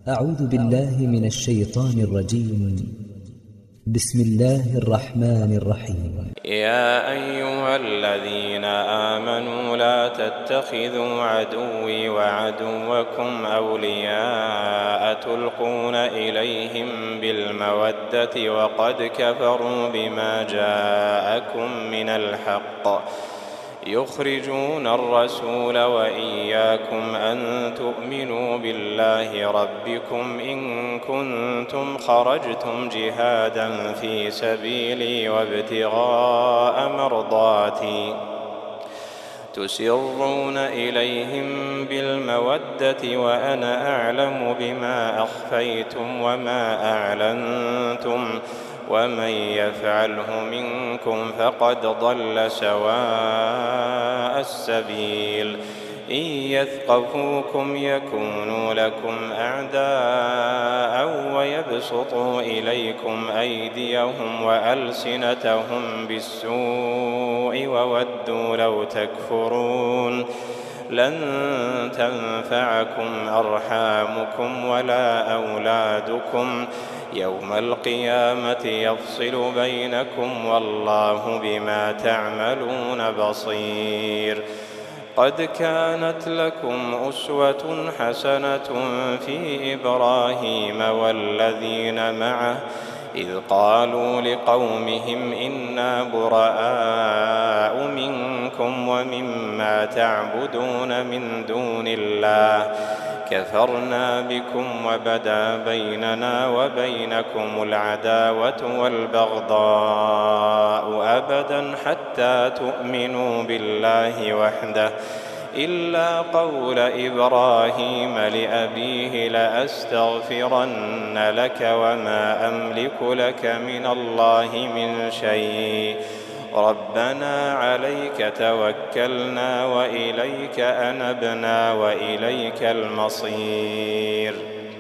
أعوذ بالله من الشيطان الرجيم. بسم الله الرحمن الرحيم. يا أيها الذين آمنوا لا تتخذوا عدوي وعدوكم أولياء تلقون إليهم بالمودة وقد كفروا بما جاءكم من الحق يخرجون الرسول وإياكم أن تؤمنوا بالله ربكم إن كنتم خرجتم جهادا في سبيلي وابتغاء مرضاتي تسرون إليهم بالمودة وأنا أعلم بما أخفيتم وما أعلنتم ومن يفعله منكم فقد ضل سواء السبيل إن يثقفوكم يكونوا لكم أعداء ويبسطوا إليكم أيديهم وألسنتهم بالسوء وودوا لو تكفرون لن تنفعكم أرحامكم ولا أولادكم يوم القيامة يفصل بينكم والله بما تعملون بصير قد كانت لكم أسوة حسنة في إبراهيم والذين معه إذ قالوا لقومهم إنا براء منكم ومما تعبدون من دون الله كفرنا بكم وبدا بيننا وبينكم العداوة والبغضاء أبدا حتى تؤمنوا بالله وحده إلا قول إبراهيم لأبيه لأستغفرن لك وما أملك لك من الله من شيء ربنا عليك توكلنا وإليك أنبنا وإليك المصير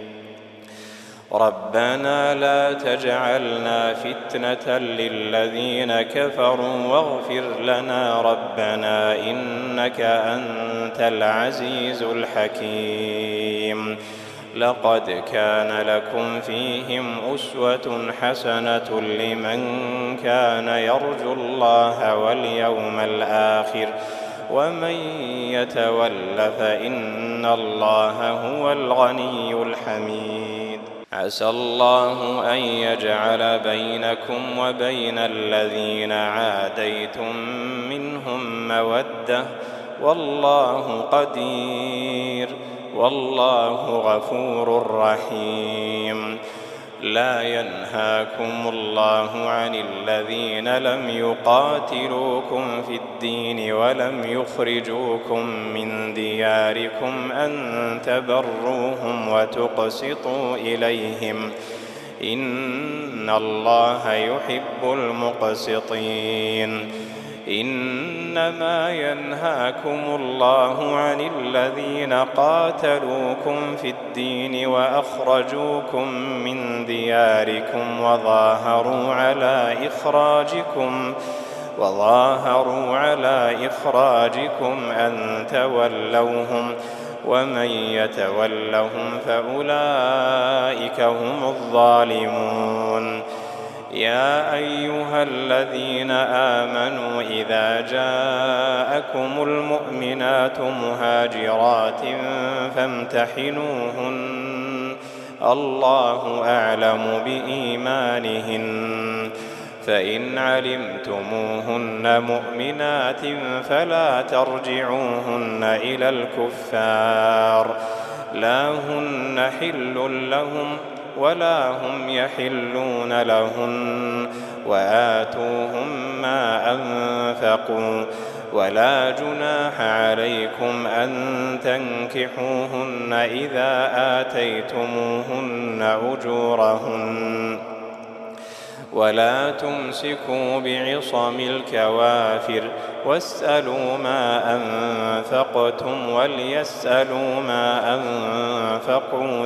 ربنا لا تجعلنا فتنة للذين كفروا واغفر لنا ربنا إنك أنت العزيز الحكيم لقد كان لكم فيهم أسوة حسنة لمن كان يرجو الله واليوم الآخر ومن يتول فإن الله هو الغني الحميد عسى الله أن يجعل بينكم وبين الذين عاديتم منهم مودة والله قدير والله غفور رحيم لا ينهاكم الله عن الذين لم يقاتلوكم في الدين ولم يخرجوكم من دياركم أن تبروهم وتقسطوا إليهم إن الله يحب المقسطين إنما ينهاكم الله عن الذين قاتلوكم في الدين وأخرجوكم من دياركم وظاهروا على إخراجكم أن تولوهم ومن يتولهم فأولئك هم الظالمون يا أيها الذين آمنوا إذا جاءكم المؤمنات مهاجرات فامتحنوهن الله أعلم بإيمانهن فإن علمتموهن مؤمنات فلا ترجعوهن إلى الكفار لا هن حل لهم ولا هم يحلون لهن وآتوهم ما أنفقوا ولا جناح عليكم أن تنكحوهن إذا آتيتموهن أجورهن ولا تمسكوا بعصم الكوافر واسألوا ما أنفقتم وليسألوا ما أنفقوا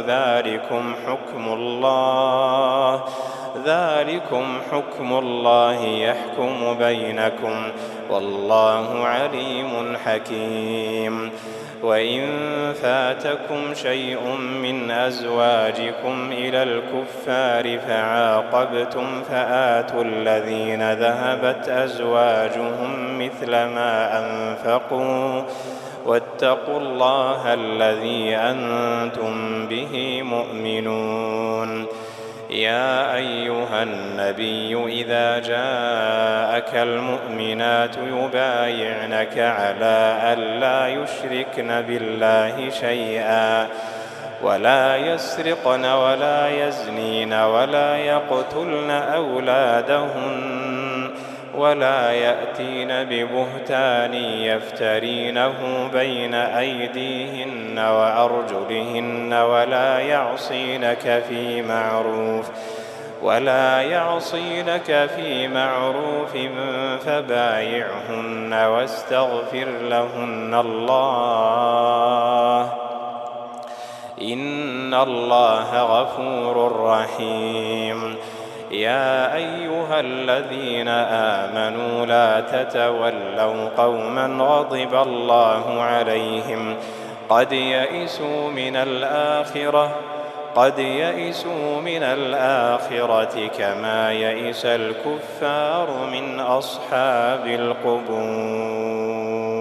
ذلكم حكم الله يحكم بينكم والله عليم حكيم وإن فاتكم شيء من أزواجكم إلى الكفار فعاقبتم فآتوا الذين ذهبت أزواجهم مثل ما أنفقوا واتقوا الله الذي أنتم به مؤمنون. يا أيها النبي إذا جاءك المؤمنات يبايعنك على ألا يشركن بالله شيئا ولا يسرقن ولا يزنين ولا يقتلن أولادهن ولا يأتين ببهتان يفترينه بين أيديهن وأرجلهن ولا يعصينك في معروف فبايعهن واستغفر لهن الله إن الله غفور رحيم. يا أيها الذين آمنوا لا تتولوا قوما غضب الله عليهم قد يئسوا من الآخرة كما يئس الكفار من أصحاب القبور.